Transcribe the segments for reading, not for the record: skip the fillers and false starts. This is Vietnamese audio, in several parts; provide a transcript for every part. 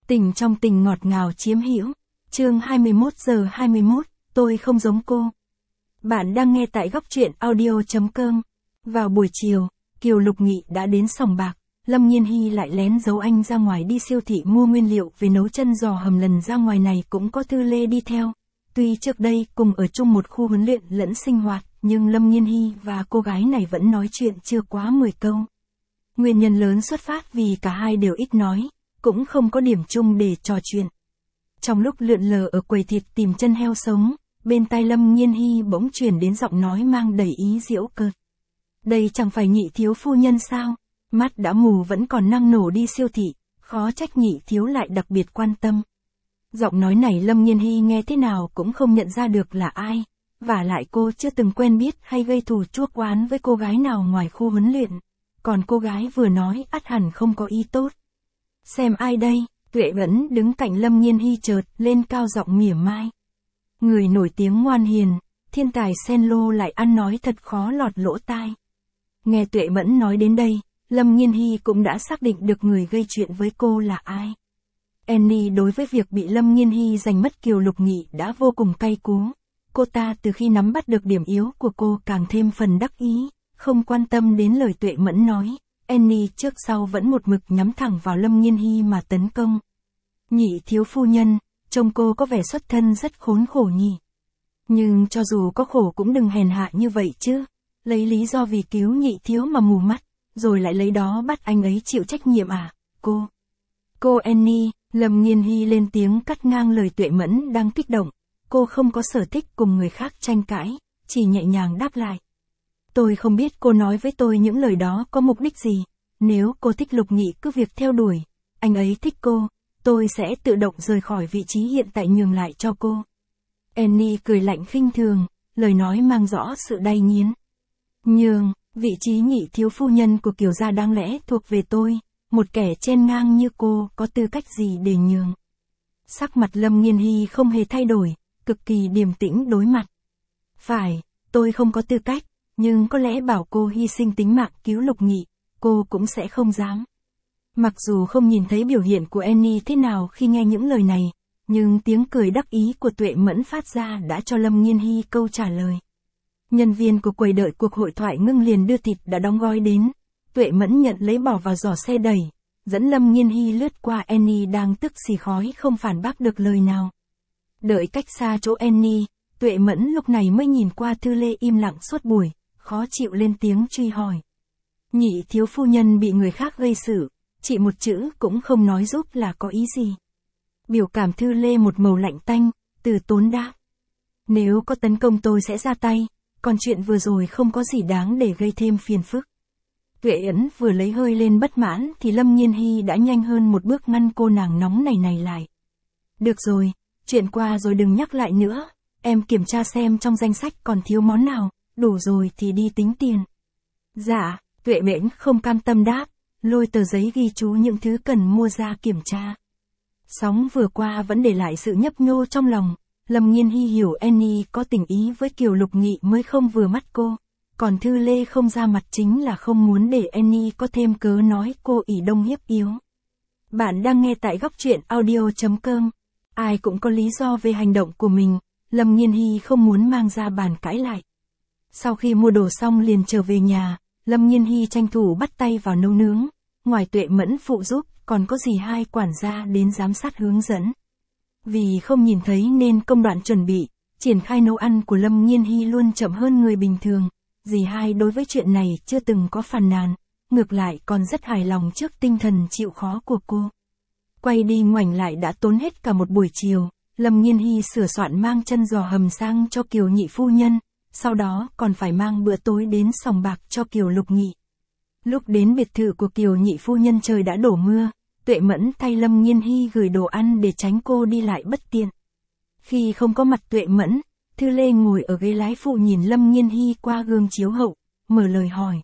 Tình trong tình ngọt ngào chiếm hữu. Chương 21:21, tôi không giống cô. Bạn đang nghe tại góc truyện audio.com. Vào buổi chiều, Kiều Lục Nghị đã đến sòng bạc, Lâm Nhiên Hy lại lén giấu anh ra ngoài đi siêu thị mua nguyên liệu về nấu chân giò hầm, lần ra ngoài này cũng có Thư Lê đi theo. Tuy trước đây cùng ở chung một khu huấn luyện lẫn sinh hoạt, nhưng Lâm Nhiên Hy và cô gái này vẫn nói chuyện chưa quá 10 câu. Nguyên nhân lớn xuất phát vì cả hai đều ít nói, cũng không có điểm chung để trò chuyện. Trong lúc lượn lờ ở quầy thịt tìm chân heo sống, bên tai Lâm Nhiên Hy bỗng truyền đến giọng nói mang đầy ý giễu cợt. Đây chẳng phải Nhị thiếu phu nhân sao? Mắt đã mù vẫn còn năng nổ đi siêu thị, khó trách Nhị thiếu lại đặc biệt quan tâm. Giọng nói này Lâm Nhiên Hy nghe thế nào cũng không nhận ra được là ai, vả lại cô chưa từng quen biết hay gây thù chuốc oán với cô gái nào ngoài khu huấn luyện. Còn cô gái vừa nói ắt hẳn không có ý tốt. Xem ai đây? Tuệ Mẫn đứng cạnh Lâm Nhiên Hy chợt lên cao giọng mỉa mai. Người nổi tiếng ngoan hiền, thiên tài cello lại ăn nói thật khó lọt lỗ tai. Nghe Tuệ Mẫn nói đến đây, Lâm Nhiên Hy cũng đã xác định được người gây chuyện với cô là ai. Annie đối với việc bị Lâm Nhiên Hy giành mất Kiều Lục Nghị đã vô cùng cay cú. Cô ta từ khi nắm bắt được điểm yếu của cô càng thêm phần đắc ý, không quan tâm đến lời Tuệ Mẫn nói. Annie trước sau vẫn một mực nhắm thẳng vào Lâm Nhiên Hy mà tấn công. Nhị thiếu phu nhân, trông cô có vẻ xuất thân rất khốn khổ nhỉ. Nhưng cho dù có khổ cũng đừng hèn hạ như vậy chứ. Lấy lý do vì cứu Nhị thiếu mà mù mắt, rồi lại lấy đó bắt anh ấy chịu trách nhiệm à, cô. Cô Annie, Lâm Nhiên Hy lên tiếng cắt ngang lời Tuệ Mẫn đang kích động. Cô không có sở thích cùng người khác tranh cãi, chỉ nhẹ nhàng đáp lại. Tôi không biết cô nói với tôi những lời đó có mục đích gì. Nếu cô thích Lục Nghị cứ việc theo đuổi, anh ấy thích cô, tôi sẽ tự động rời khỏi vị trí hiện tại nhường lại cho cô. Annie cười lạnh khinh thường, lời nói mang rõ sự đay nghiến. Nhường, vị trí nhị thiếu phu nhân của Kiều gia đáng lẽ thuộc về tôi, một kẻ chen ngang như cô có tư cách gì để nhường. Sắc mặt Lâm Nhiên Hy không hề thay đổi, cực kỳ điềm tĩnh đối mặt. Phải, tôi không có tư cách, nhưng có lẽ bảo cô hy sinh tính mạng cứu Lục Nghị, cô cũng sẽ không dám. Mặc dù không nhìn thấy biểu hiện của Annie thế nào khi nghe những lời này, nhưng tiếng cười đắc ý của Tuệ Mẫn phát ra đã cho Lâm Nhiên Hy câu trả lời. Nhân viên của quầy đợi cuộc hội thoại ngưng liền đưa thịt đã đóng gói đến. Tuệ Mẫn nhận lấy bỏ vào giỏ xe đẩy, dẫn Lâm Nhiên Hy lướt qua Annie đang tức xì khói không phản bác được lời nào. Đợi cách xa chỗ Annie, Tuệ Mẫn lúc này mới nhìn qua Thư Lê im lặng suốt buổi, khó chịu lên tiếng truy hỏi. Nhị thiếu phu nhân bị người khác gây sự, chị một chữ cũng không nói giúp là có ý gì. Biểu cảm Thư Lê một màu lạnh tanh, từ tốn đáp. Nếu có tấn công tôi sẽ ra tay, còn chuyện vừa rồi không có gì đáng để gây thêm phiền phức. Tuệ Ẩn vừa lấy hơi lên bất mãn thì Lâm Nhiên Hy đã nhanh hơn một bước ngăn cô nàng nóng này lại. Được rồi, chuyện qua rồi đừng nhắc lại nữa, em kiểm tra xem trong danh sách còn thiếu món nào, đủ rồi thì đi tính tiền. Dạ, Tuệ Mẫn không cam tâm đáp, lôi tờ giấy ghi chú những thứ cần mua ra kiểm tra. Sóng vừa qua vẫn để lại sự nhấp nhô trong lòng, Lâm Nhiên Hy hiểu Annie có tình ý với Kiều Lục Nghị mới không vừa mắt cô, còn Thư Lê không ra mặt chính là không muốn để Annie có thêm cớ nói cô ỷ đông hiếp yếu. Bạn đang nghe tại góc truyện audio.com. Ai cũng có lý do về hành động của mình, Lâm Nhiên Hy không muốn mang ra bàn cãi lại. Sau khi mua đồ xong liền trở về nhà, Lâm Nhiên Hy tranh thủ bắt tay vào nấu nướng, ngoài Tuệ Mẫn phụ giúp, còn có dì hai quản gia đến giám sát hướng dẫn. Vì không nhìn thấy nên công đoạn chuẩn bị, triển khai nấu ăn của Lâm Nhiên Hy luôn chậm hơn người bình thường. Dì hai đối với chuyện này chưa từng có phàn nàn, ngược lại còn rất hài lòng trước tinh thần chịu khó của cô. Quay đi ngoảnh lại đã tốn hết cả một buổi chiều, Lâm Nhiên Hy sửa soạn mang chân giò hầm sang cho Kiều nhị phu nhân, sau đó còn phải mang bữa tối đến sòng bạc cho Kiều Lục Nghị. Lúc đến biệt thự của Kiều nhị phu nhân trời đã đổ mưa, Tuệ Mẫn thay Lâm Nhiên Hy gửi đồ ăn để tránh cô đi lại bất tiện. Khi không có mặt Tuệ Mẫn, Thư Lê ngồi ở ghế lái phụ nhìn Lâm Nhiên Hy qua gương chiếu hậu, mở lời hỏi.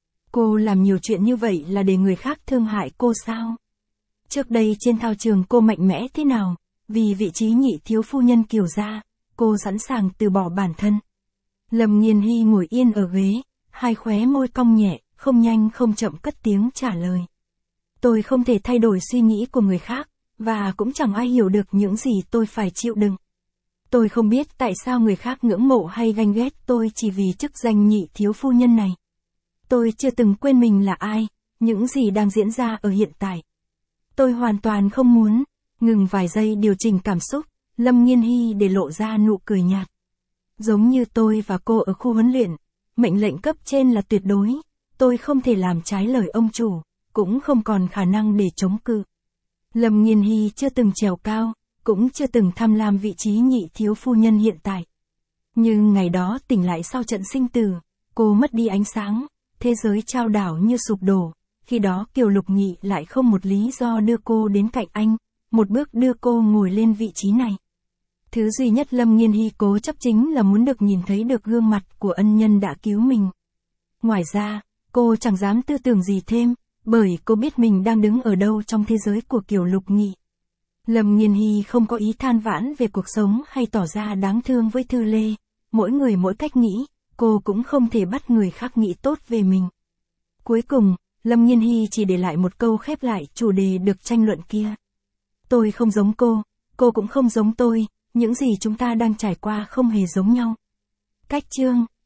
Cô làm nhiều chuyện như vậy là để người khác thương hại cô sao? Trước đây trên thao trường cô mạnh mẽ thế nào, vì vị trí nhị thiếu phu nhân Kiều gia, cô sẵn sàng từ bỏ bản thân. Lâm Nhiên Hy ngồi yên ở ghế, hai khóe môi cong nhẹ, không nhanh không chậm cất tiếng trả lời. Tôi không thể thay đổi suy nghĩ của người khác, và cũng chẳng ai hiểu được những gì tôi phải chịu đựng. Tôi không biết tại sao người khác ngưỡng mộ hay ganh ghét tôi chỉ vì chức danh nhị thiếu phu nhân này. Tôi chưa từng quên mình là ai, những gì đang diễn ra ở hiện tại. Tôi hoàn toàn không muốn ngừng vài giây điều chỉnh cảm xúc, Lâm Nghiên Hy để lộ ra nụ cười nhạt. Giống như tôi và cô ở khu huấn luyện, mệnh lệnh cấp trên là tuyệt đối, tôi không thể làm trái lời ông chủ, cũng không còn khả năng để chống cự. Lâm Nghiên Hy chưa từng trèo cao, cũng chưa từng tham lam vị trí nhị thiếu phu nhân hiện tại. Nhưng ngày đó tỉnh lại sau trận sinh tử, cô mất đi ánh sáng, thế giới trao đảo như sụp đổ, khi đó Kiều Lục Nghị lại không một lý do đưa cô đến cạnh anh, một bước đưa cô ngồi lên vị trí này. Thứ duy nhất Lâm Nghiên Hy cố chấp chính là muốn được nhìn thấy được gương mặt của ân nhân đã cứu mình. Ngoài ra, cô chẳng dám tư tưởng gì thêm, bởi cô biết mình đang đứng ở đâu trong thế giới của Kiều Lục Nghị. Lâm Nghiên Hy không có ý than vãn về cuộc sống hay tỏ ra đáng thương với Thư Lê, mỗi người mỗi cách nghĩ, cô cũng không thể bắt người khác nghĩ tốt về mình. Cuối cùng, Lâm Nghiên Hy chỉ để lại một câu khép lại chủ đề được tranh luận kia. Tôi không giống cô cũng không giống tôi, những gì chúng ta đang trải qua không hề giống nhau. Cách chương